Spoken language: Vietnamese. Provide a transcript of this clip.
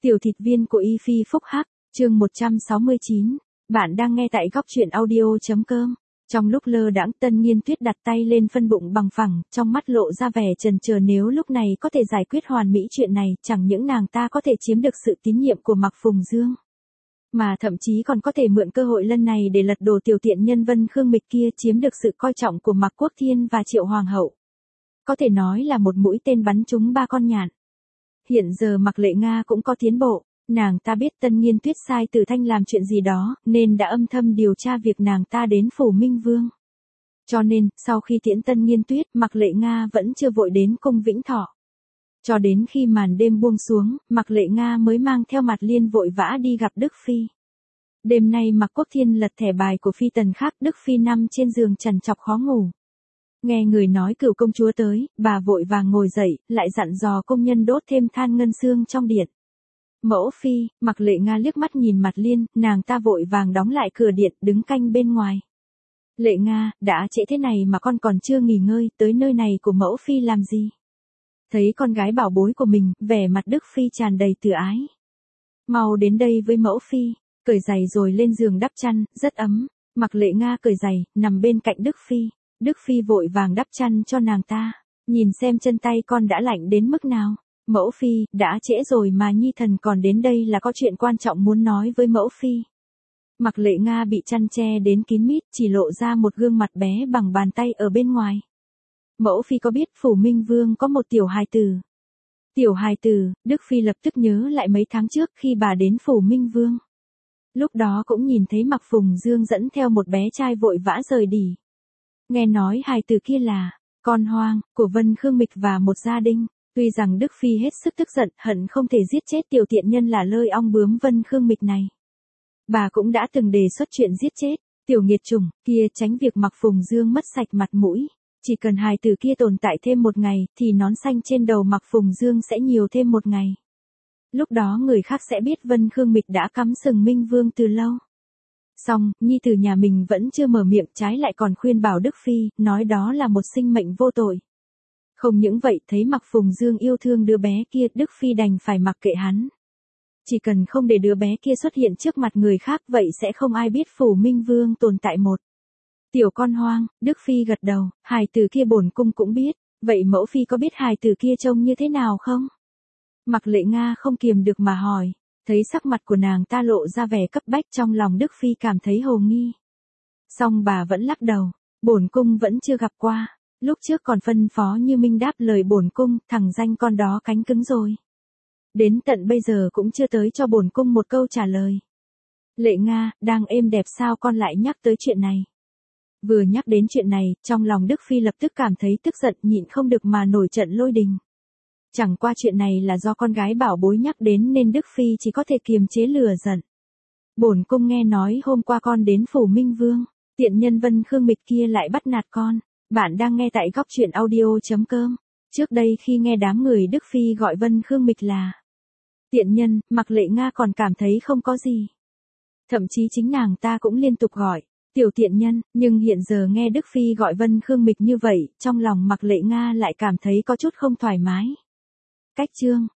Tiểu thịt viên của Y Phi phúc hắc, chương 169. Bạn đang nghe tại góc truyện audio.com. Trong lúc lơ đãng, Tân Nhiên Tuyết đặt tay lên phân bụng bằng phẳng, trong mắt lộ ra vẻ chần chờ, nếu lúc này có thể giải quyết hoàn mỹ chuyện này, chẳng những nàng ta có thể chiếm được sự tín nhiệm của Mạc Phùng Dương, mà thậm chí còn có thể mượn cơ hội lần này để lật đổ tiểu tiện nhân Vân Khương Mịch kia, chiếm được sự coi trọng của Mạc Quốc Thiên và Triệu Hoàng hậu. Có thể nói là một mũi tên bắn trúng ba con nhạn. Hiện giờ Mạc Lệ Nga cũng có tiến bộ, nàng ta biết Tân Nhiên Tuyết sai Từ Thanh làm chuyện gì đó, nên đã âm thầm điều tra việc nàng ta đến phủ Minh Vương. Cho nên, sau khi tiễn Tân Nhiên Tuyết, Mạc Lệ Nga vẫn chưa vội đến cung Vĩnh Thọ. Cho đến khi màn đêm buông xuống, Mạc Lệ Nga mới mang theo Mạt Liên vội vã đi gặp Đức Phi. Đêm nay Mạc Quốc Thiên lật thẻ bài của phi tần khác, Đức Phi nằm trên giường trằn trọc khó ngủ. Nghe người nói Cửu công chúa tới, bà vội vàng ngồi dậy, lại dặn dò công nhân đốt thêm than ngân xương trong điện. Mẫu phi, Mạc Lệ Nga liếc mắt nhìn Mạt Liên, nàng ta vội vàng đóng lại cửa điện, đứng canh bên ngoài. Lệ Nga, đã trễ thế này mà con còn chưa nghỉ ngơi, tới nơi này của mẫu phi làm gì? Thấy con gái bảo bối của mình, vẻ mặt Đức Phi tràn đầy từ ái. Mau đến đây với mẫu phi, cởi giày rồi lên giường đắp chăn, rất ấm. Mạc Lệ Nga cởi giày, nằm bên cạnh Đức Phi. Đức Phi vội vàng đắp chăn cho nàng ta, nhìn xem chân tay con đã lạnh đến mức nào. Mẫu phi, đã trễ rồi mà nhi thần còn đến đây là có chuyện quan trọng muốn nói với mẫu phi. Mạc Lệ Nga bị chăn che đến kín mít, chỉ lộ ra một gương mặt bé bằng bàn tay ở bên ngoài. Mẫu phi có biết phủ Minh Vương có một tiểu hài tử? Tiểu hài tử, Đức Phi lập tức nhớ lại mấy tháng trước khi bà đến phủ Minh Vương. Lúc đó cũng nhìn thấy Mạc Phùng Dương dẫn theo một bé trai vội vã rời đi. Nghe nói hài tử kia là con hoang của Vân Khương Mịch và một gia đình. Tuy rằng Đức Phi hết sức tức giận, hận không thể giết chết tiểu tiện nhân là lơi ong bướm Vân Khương Mịch này. Bà cũng đã từng đề xuất chuyện giết chết tiểu nghiệt chủng kia, tránh việc Mạc Phùng Dương mất sạch mặt mũi. Chỉ cần hài tử kia tồn tại thêm một ngày, thì nón xanh trên đầu Mạc Phùng Dương sẽ nhiều thêm một ngày. Lúc đó người khác sẽ biết Vân Khương Mịch đã cắm sừng Minh Vương từ lâu. Xong, nhi tử nhà mình vẫn chưa mở miệng, trái lại còn khuyên bảo Đức Phi, nói đó là một sinh mệnh vô tội. Không những vậy, thấy Mạc Phùng Dương yêu thương đứa bé kia, Đức Phi đành phải mặc kệ hắn. Chỉ cần không để đứa bé kia xuất hiện trước mặt người khác, vậy sẽ không ai biết phủ Minh Vương tồn tại một tiểu con hoang. Đức Phi gật đầu, hài tử kia bổn cung cũng biết, vậy mẫu phi có biết hài tử kia trông như thế nào không? Mạc Lệ Nga không kiềm được mà hỏi. Thấy sắc mặt của nàng ta lộ ra vẻ cấp bách, trong lòng Đức Phi cảm thấy hồ nghi. Song bà vẫn lắc đầu, bổn cung vẫn chưa gặp qua, lúc trước còn phân phó Như Minh đáp lời bổn cung, thằng danh con đó cánh cứng rồi. Đến tận bây giờ cũng chưa tới cho bổn cung một câu trả lời. Lệ Nga, đang êm đẹp sao con lại nhắc tới chuyện này? Vừa nhắc đến chuyện này, trong lòng Đức Phi lập tức cảm thấy tức giận, nhịn không được mà nổi trận lôi đình. Chẳng qua chuyện này là do con gái bảo bối nhắc đến nên Đức Phi chỉ có thể kiềm chế lửa giận. Bổn cung nghe nói hôm qua con đến phủ Minh Vương, tiện nhân Vân Khương Mịch kia lại bắt nạt con. Bạn đang nghe tại góc truyện audio.com. Trước đây khi nghe đám người Đức Phi gọi Vân Khương Mịch là tiện nhân, Mạc Lệ Nga còn cảm thấy không có gì. Thậm chí chính nàng ta cũng liên tục gọi tiểu tiện nhân, nhưng hiện giờ nghe Đức Phi gọi Vân Khương Mịch như vậy, trong lòng Mạc Lệ Nga lại cảm thấy có chút không thoải mái. Cách chương